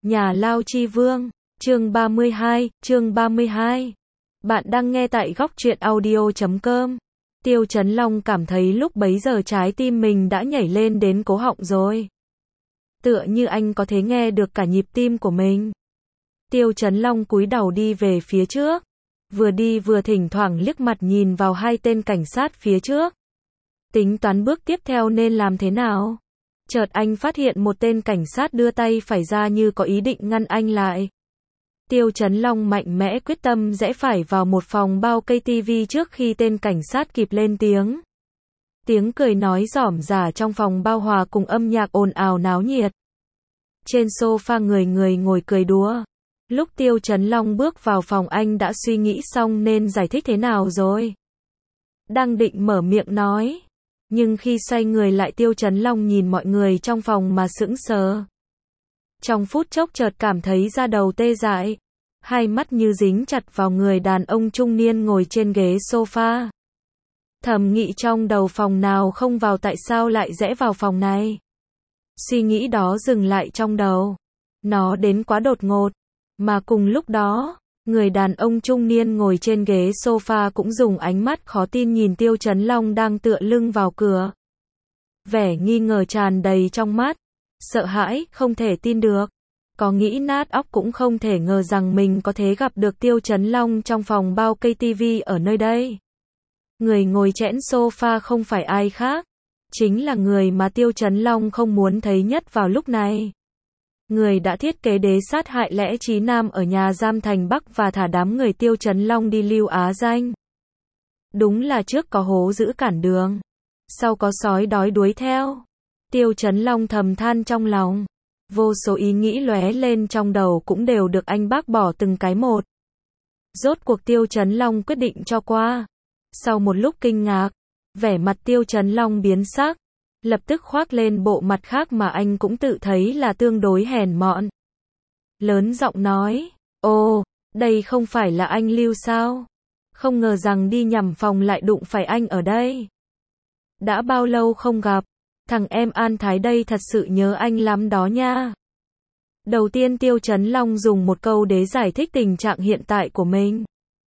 Nhà Lao Chi Vương, chương 32. Bạn đang nghe tại góc truyện audio.com. Tiêu Chấn Long cảm thấy lúc bấy giờ trái tim mình đã nhảy lên đến cổ họng rồi. Tựa như anh có thể nghe được cả nhịp tim của mình. Tiêu Chấn Long cúi đầu đi về phía trước. Vừa đi vừa thỉnh thoảng liếc mặt nhìn vào hai tên cảnh sát phía trước. Tính toán bước tiếp theo nên làm thế nào? Chợt anh phát hiện một tên cảnh sát đưa tay phải ra như có ý định ngăn anh lại. Tiêu Chấn Long mạnh mẽ quyết tâm rẽ phải vào một phòng bao cây tivi trước khi tên cảnh sát kịp lên tiếng. Tiếng cười nói rỏm rả trong phòng bao hòa cùng âm nhạc ồn ào náo nhiệt. Trên sofa người ngồi cười đùa. Lúc Tiêu Chấn Long bước vào phòng anh đã suy nghĩ xong nên giải thích thế nào rồi. Đang định mở miệng nói. Nhưng khi xoay người lại Tiêu Chấn Long nhìn mọi người trong phòng mà sững sờ. Trong phút chốc chợt cảm thấy da đầu tê dại. Hai mắt như dính chặt vào người đàn ông trung niên ngồi trên ghế sofa. Thầm nghĩ trong đầu phòng nào không vào tại sao lại rẽ vào phòng này. Suy nghĩ đó dừng lại trong đầu. Nó đến quá đột ngột. Mà cùng lúc đó, người đàn ông trung niên ngồi trên ghế sofa cũng dùng ánh mắt khó tin nhìn Tiêu Chấn Long đang tựa lưng vào cửa. Vẻ nghi ngờ tràn đầy trong mắt. Sợ hãi, không thể tin được. Có nghĩ nát óc cũng không thể ngờ rằng mình có thể gặp được Tiêu Chấn Long trong phòng bao cây tivi ở nơi đây. Người ngồi chẽn sofa không phải ai khác. Chính là người mà Tiêu Chấn Long không muốn thấy nhất vào lúc này. Người đã thiết kế đế sát hại Lẽ Chí Nam ở nhà giam thành Bắc và thả đám người Tiêu Chấn Long đi Lưu Á Danh. Đúng là trước có hố giữ cản đường, sau có sói đói đuổi theo. Tiêu Chấn Long thầm than trong lòng. Vô số ý nghĩ lóe lên trong đầu cũng đều được anh bác bỏ từng cái một. Rốt cuộc Tiêu Chấn Long quyết định cho qua. Sau một lúc kinh ngạc, vẻ mặt Tiêu Chấn Long biến sắc. Lập tức khoác lên bộ mặt khác mà anh cũng tự thấy là tương đối hèn mọn. Lớn giọng nói, ồ, đây không phải là anh Lưu sao? Không ngờ rằng đi nhầm phòng lại đụng phải anh ở đây. Đã bao lâu không gặp, thằng em An Thái đây thật sự nhớ anh lắm đó nha. Đầu tiên Tiêu Chấn Long dùng một câu để giải thích tình trạng hiện tại của mình.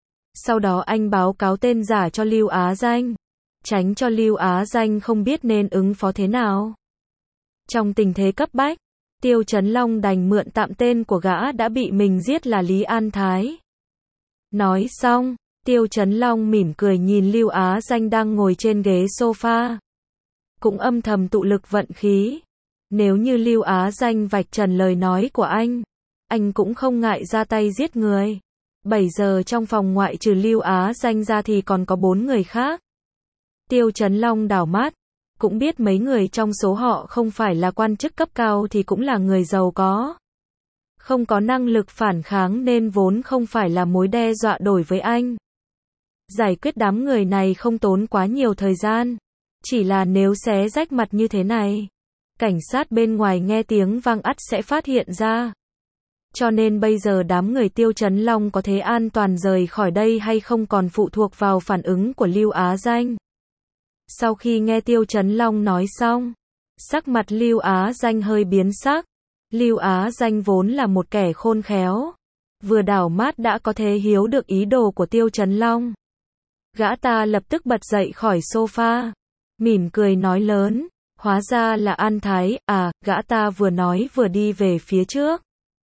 Sau đó anh báo cáo tên giả cho Lưu Á Danh. Tránh cho Lưu Á Danh không biết nên ứng phó thế nào. Trong tình thế cấp bách, Tiêu Chấn Long đành mượn tạm tên của gã đã bị mình giết là Lý An Thái. Nói xong, Tiêu Chấn Long mỉm cười nhìn Lưu Á Danh đang ngồi trên ghế sofa. Cũng âm thầm tụ lực vận khí. Nếu như Lưu Á Danh vạch trần lời nói của anh cũng không ngại ra tay giết người. 7 giờ trong phòng ngoại trừ Lưu Á Danh ra thì còn có 4 người khác. Tiêu Chấn Long đảo mắt, cũng biết mấy người trong số họ không phải là quan chức cấp cao thì cũng là người giàu có. Không có năng lực phản kháng nên vốn không phải là mối đe dọa đối với anh. Giải quyết đám người này không tốn quá nhiều thời gian. Chỉ là nếu xé rách mặt như thế này, cảnh sát bên ngoài nghe tiếng vang ắt sẽ phát hiện ra. Cho nên bây giờ đám người Tiêu Chấn Long có thể an toàn rời khỏi đây hay không còn phụ thuộc vào phản ứng của Lưu Á Danh. Sau khi nghe Tiêu Chấn Long nói xong, sắc mặt Lưu Á Danh hơi biến sắc. Lưu Á Danh vốn là một kẻ khôn khéo. Vừa đảo mắt đã có thể hiểu được ý đồ của Tiêu Chấn Long. Gã ta lập tức bật dậy khỏi sofa. Mỉm cười nói lớn, hóa ra là An Thái, à, gã ta vừa nói vừa đi về phía trước.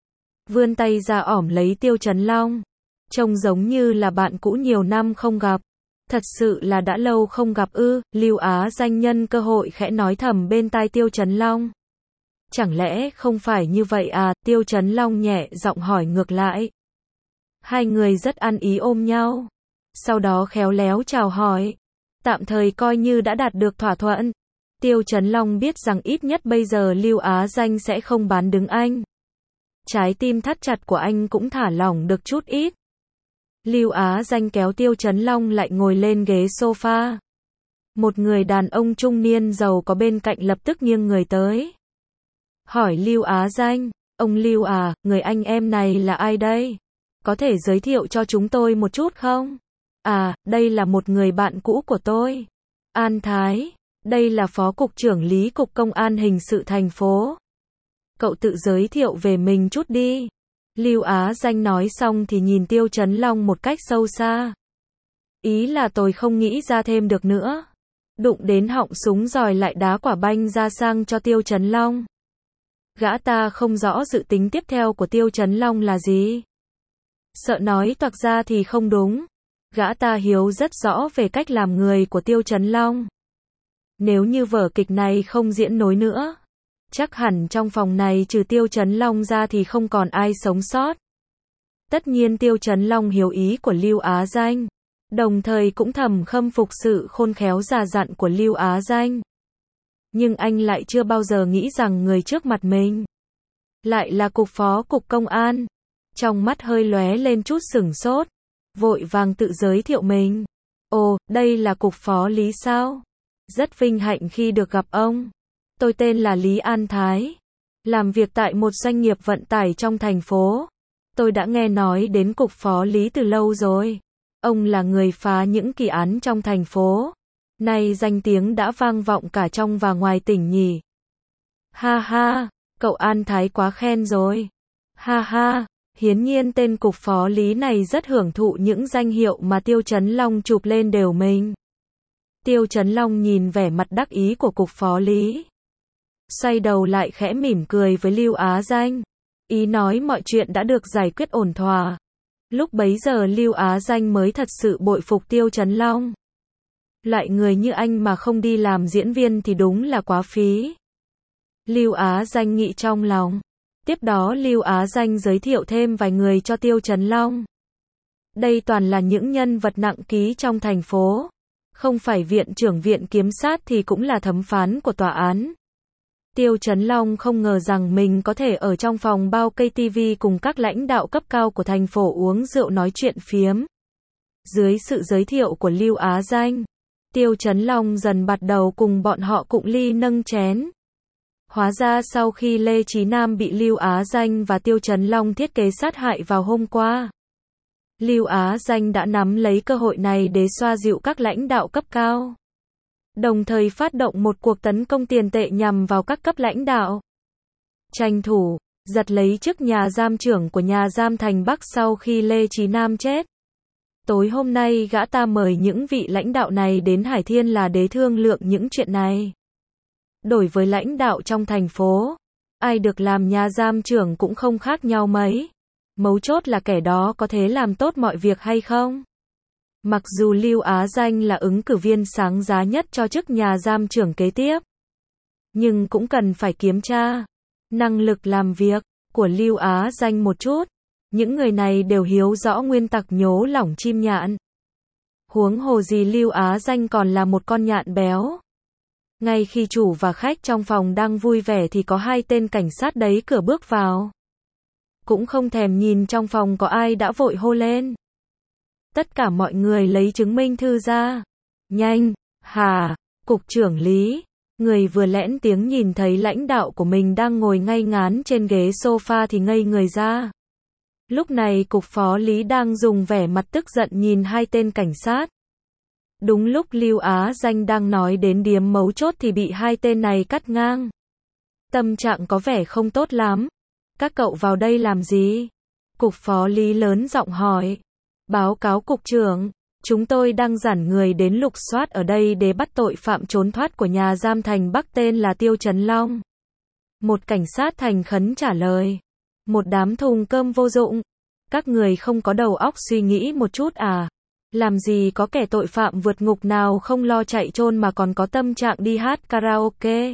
Vươn tay ra ỏm lấy Tiêu Chấn Long. Trông giống như là bạn cũ nhiều năm không gặp. Thật sự là đã lâu không gặp ư, Lưu Á Danh nhân cơ hội khẽ nói thầm bên tai Tiêu Chấn Long. Chẳng lẽ không phải như vậy à, Tiêu Chấn Long nhẹ giọng hỏi ngược lại. Hai người rất ăn ý ôm nhau. Sau đó khéo léo chào hỏi. Tạm thời coi như đã đạt được thỏa thuận. Tiêu Chấn Long biết rằng ít nhất bây giờ Lưu Á Danh sẽ không bán đứng anh. Trái tim thắt chặt của anh cũng thả lỏng được chút ít. Lưu Á Danh kéo Tiêu Chấn Long lại ngồi lên ghế sofa. Một người đàn ông trung niên giàu có bên cạnh lập tức nghiêng người tới. Hỏi Lưu Á Danh, ông Lưu à, người anh em này là ai đây? Có thể giới thiệu cho chúng tôi một chút không? À, đây là một người bạn cũ của tôi. An Thái, đây là Phó Cục trưởng Lý Cục Công an Hình sự thành phố. cậu tự giới thiệu về mình chút đi. Lưu Á Danh nói xong thì nhìn Tiêu Chấn Long một cách sâu xa. Ý là tôi không nghĩ ra thêm được nữa. Đụng đến họng súng rồi lại đá quả banh ra sang cho Tiêu Chấn Long. Gã ta không rõ dự tính tiếp theo của Tiêu Chấn Long là gì. Sợ nói toạc ra thì không đúng. Gã ta hiểu rất rõ về cách làm người của Tiêu Chấn Long. Nếu như vở kịch này không diễn nối nữa, chắc hẳn trong phòng này trừ Tiêu Chấn Long ra thì không còn ai sống sót. Tất nhiên Tiêu Chấn Long hiểu ý của Lưu Á Danh, đồng thời cũng thầm khâm phục sự khôn khéo già dặn của Lưu Á Danh. Nhưng anh lại chưa bao giờ nghĩ rằng người trước mặt mình lại là cục phó cục công an. Trong mắt hơi lóe lên chút sửng sốt, vội vàng tự giới thiệu mình. Ồ, đây là cục phó Lý sao? Rất vinh hạnh khi được gặp ông. Tôi tên là Lý An Thái, làm việc tại một doanh nghiệp vận tải trong thành phố. Tôi đã nghe nói đến cục phó Lý từ lâu rồi. Ông là người phá những kỳ án trong thành phố. Nay danh tiếng đã vang vọng cả trong và ngoài tỉnh nhỉ. Ha ha, cậu An Thái quá khen rồi. Ha ha, hiển nhiên tên cục phó Lý này rất hưởng thụ những danh hiệu mà Tiêu Chấn Long chụp lên đều mình. Tiêu Chấn Long nhìn vẻ mặt đắc ý của cục phó Lý, xoay đầu lại khẽ mỉm cười với Lưu Á Danh, ý nói mọi chuyện đã được giải quyết ổn thỏa. Lúc bấy giờ Lưu Á Danh mới thật sự bội phục Tiêu Chấn Long. Loại người như anh mà không đi làm diễn viên thì đúng là quá phí. Lưu Á Danh nghĩ trong lòng. Tiếp đó Lưu Á Danh giới thiệu thêm vài người cho Tiêu Chấn Long. Đây toàn là những nhân vật nặng ký trong thành phố. Không phải viện trưởng viện kiểm sát thì cũng là thẩm phán của tòa án. Tiêu Chấn Long không ngờ rằng mình có thể ở trong phòng bao cây tivi cùng các lãnh đạo cấp cao của thành phố uống rượu nói chuyện phiếm. Dưới sự giới thiệu của Lưu Á Danh, Tiêu Chấn Long dần bắt đầu cùng bọn họ cụng ly nâng chén. Hóa ra sau khi Lê Chí Nam bị Lưu Á Danh và Tiêu Chấn Long thiết kế sát hại vào hôm qua, Lưu Á Danh đã nắm lấy cơ hội này để xoa dịu các lãnh đạo cấp cao, đồng thời phát động một cuộc tấn công tiền tệ nhằm vào các cấp lãnh đạo. Tranh thủ giật lấy chức nhà giam trưởng của nhà giam Thành Bắc sau khi Lê Chí Nam chết. Tối hôm nay gã ta mời những vị lãnh đạo này đến Hải Thiên là để thương lượng những chuyện này. Đối với lãnh đạo trong thành phố, ai được làm nhà giam trưởng cũng không khác nhau mấy. Mấu chốt là kẻ đó có thể làm tốt mọi việc hay không. Mặc dù Lưu Á Danh là ứng cử viên sáng giá nhất cho chức nhà giam trưởng kế tiếp, nhưng cũng cần phải kiểm tra năng lực làm việc của Lưu Á Danh một chút. Những người này đều hiểu rõ nguyên tắc nhố lỏng chim nhạn. Huống hồ gì Lưu Á Danh còn là một con nhạn béo. Ngay khi chủ và khách trong phòng đang vui vẻ thì có hai tên cảnh sát đẩy cửa bước vào. Cũng không thèm nhìn trong phòng có ai đã vội hô lên. Tất cả mọi người lấy chứng minh thư ra. Nhanh, hà, cục trưởng Lý. Người vừa lẽn tiếng nhìn thấy lãnh đạo của mình đang ngồi ngay ngắn trên ghế sofa thì ngây người ra. Lúc này cục phó Lý đang dùng vẻ mặt tức giận nhìn hai tên cảnh sát. Đúng lúc Lưu Á Danh đang nói đến điểm mấu chốt thì bị hai tên này cắt ngang. Tâm trạng có vẻ không tốt lắm. Các cậu vào đây làm gì? Cục phó Lý lớn giọng hỏi. Báo cáo cục trưởng, chúng tôi đang dàn người đến lục soát ở đây để bắt tội phạm trốn thoát của nhà giam Thành Bắc tên là Tiêu Chấn Long. Một cảnh sát thành khẩn trả lời. Một đám thùng cơm vô dụng. Các người không có đầu óc suy nghĩ một chút à? Làm gì có kẻ tội phạm vượt ngục nào không lo chạy trôn mà còn có tâm trạng đi hát karaoke,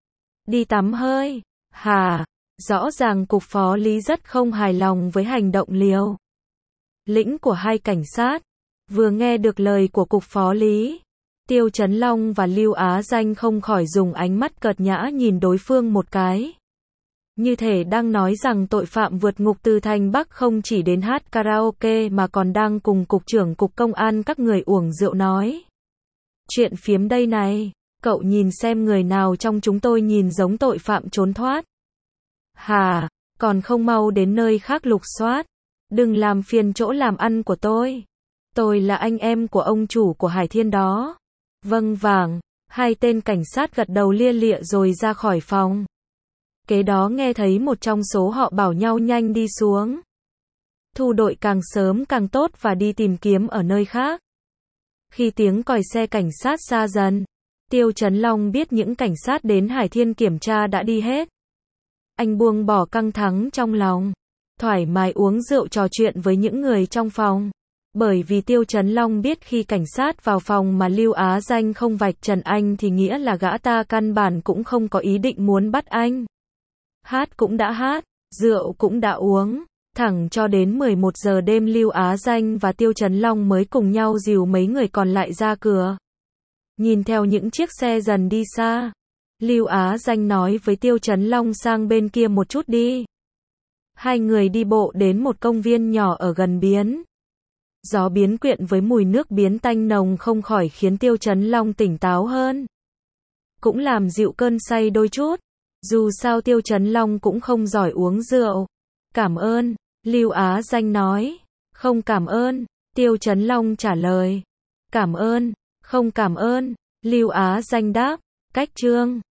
đi tắm hơi. Hả? Rõ ràng cục phó Lý rất không hài lòng với hành động liều lĩnh của hai cảnh sát. Vừa nghe được lời của cục phó Lý, Tiêu Chấn Long và Lưu Á Danh không khỏi dùng ánh mắt cợt nhã nhìn đối phương một cái. Như thể đang nói rằng tội phạm vượt ngục từ Thành Bắc không chỉ đến hát karaoke mà còn đang cùng cục trưởng cục công an các người uống rượu nói chuyện phiếm đây này. Cậu nhìn xem người nào trong chúng tôi nhìn giống tội phạm trốn thoát. Hà, còn không mau đến nơi khác lục soát. Đừng làm phiền chỗ làm ăn của tôi. Tôi là anh em của ông chủ của Hải Thiên đó. Vâng vàng, hai tên cảnh sát gật đầu lia lịa rồi ra khỏi phòng. Kế đó nghe thấy một trong số họ bảo nhau nhanh đi xuống. Thu đội càng sớm càng tốt và đi tìm kiếm ở nơi khác. Khi tiếng còi xe cảnh sát xa dần, Tiêu Chấn Long biết những cảnh sát đến Hải Thiên kiểm tra đã đi hết. Anh buông bỏ căng thẳng trong lòng, thoải mái uống rượu trò chuyện với những người trong phòng. Bởi vì Tiêu Chấn Long biết khi cảnh sát vào phòng mà Lưu Á Danh không vạch trần anh thì nghĩa là gã ta căn bản cũng không có ý định muốn bắt anh. Hát cũng đã hát, rượu cũng đã uống. Thẳng cho đến 11 giờ đêm Lưu Á Danh và Tiêu Chấn Long mới cùng nhau dìu mấy người còn lại ra cửa. Nhìn theo những chiếc xe dần đi xa, Lưu Á Danh nói với Tiêu Chấn Long sang bên kia một chút đi. Hai người đi bộ đến một công viên nhỏ ở gần biến. Gió biến quyện với mùi nước biến tanh nồng không khỏi khiến Tiêu Chấn Long tỉnh táo hơn. Cũng làm dịu cơn say đôi chút. Dù sao Tiêu Chấn Long cũng không giỏi uống rượu. Cảm ơn, Lưu Á Danh nói. Không cảm ơn, Tiêu Chấn Long trả lời. Cảm ơn, không cảm ơn, Lưu Á Danh đáp. Cách chương